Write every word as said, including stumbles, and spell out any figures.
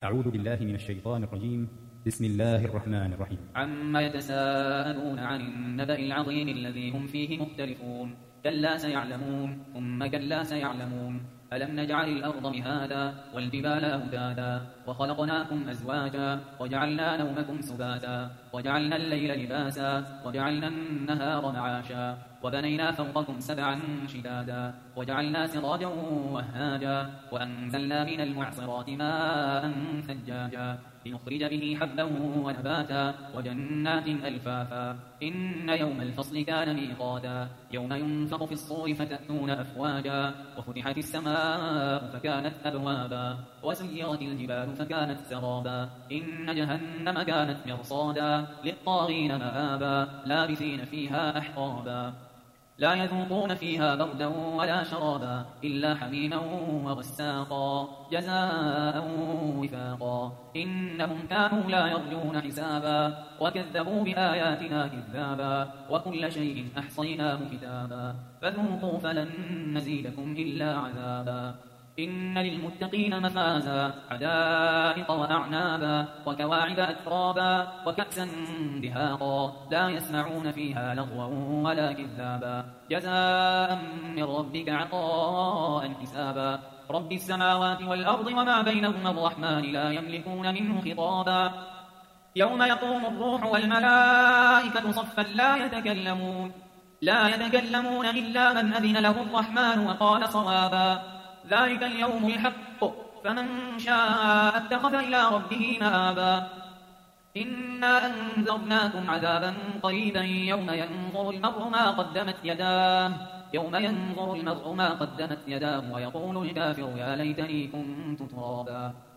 أعوذ بالله من الشيطان الرجيم. بسم الله الرحمن الرحيم. عما يتساءلون عن النبأ العظيم الذي هم فيه مختلفون. كلا سيعلمون ثم كلا سيعلمون. ألم نجعل الأرض مهادا والجبال أوتادا وخلقناكم أزواجا وجعلنا نومكم سباتا وجعلنا الليل لباسا وجعلنا النهار معاشا وبنينا فوقكم سبعا شدادا وجعلنا سراجا وهاجا وأنزلنا من المعصرات ماء ثجاجا لنخرج به حبا ونباتا وجنات ألفافا. إن يوم الفصل كان ميقاتا يوم ينفخ في الصور فتأتون أفواجا وفتحت السماء فكانت أبوابا وسيرت الجبال فكانت سرابا. إن جهنم كانت مرصادا للطاغين مآبا لابثين فيها أحقابا لا يذوقون فيها بردا ولا شرابا إلا حميما وغساقا جزاء وفاقا. إنهم كانوا لا يرجون حسابا وكذبوا بآياتنا كذابا وكل شيء أحصيناه كتابا فذوقوا فلن نزيدكم إلا عذابا. إن للمتقين مفازا حدائق وأعنابا وكواعب أترابا وكأسا دهاقا لا يسمعون فيها لغوا ولا كذابا جزاء من ربك عطاء حسابا. رب السماوات والأرض وما بينهما الرحمن لا يملكون منه خطابا. يوم يقوم الروح والملائكة صفا لا يتكلمون لا يتكلمون إلا من أذن له الرحمن وقال صوابا. ذلك اليوم الحق فمن شاء اتخذ إلى ربه مآبا. إنا أنذرناكم عذابا قريبا يوم ينظر المرء ما قدمت يداه يوم ينظر المرء ما قدمت يداه ويقول الكافر يا ليتني كنت ترابا.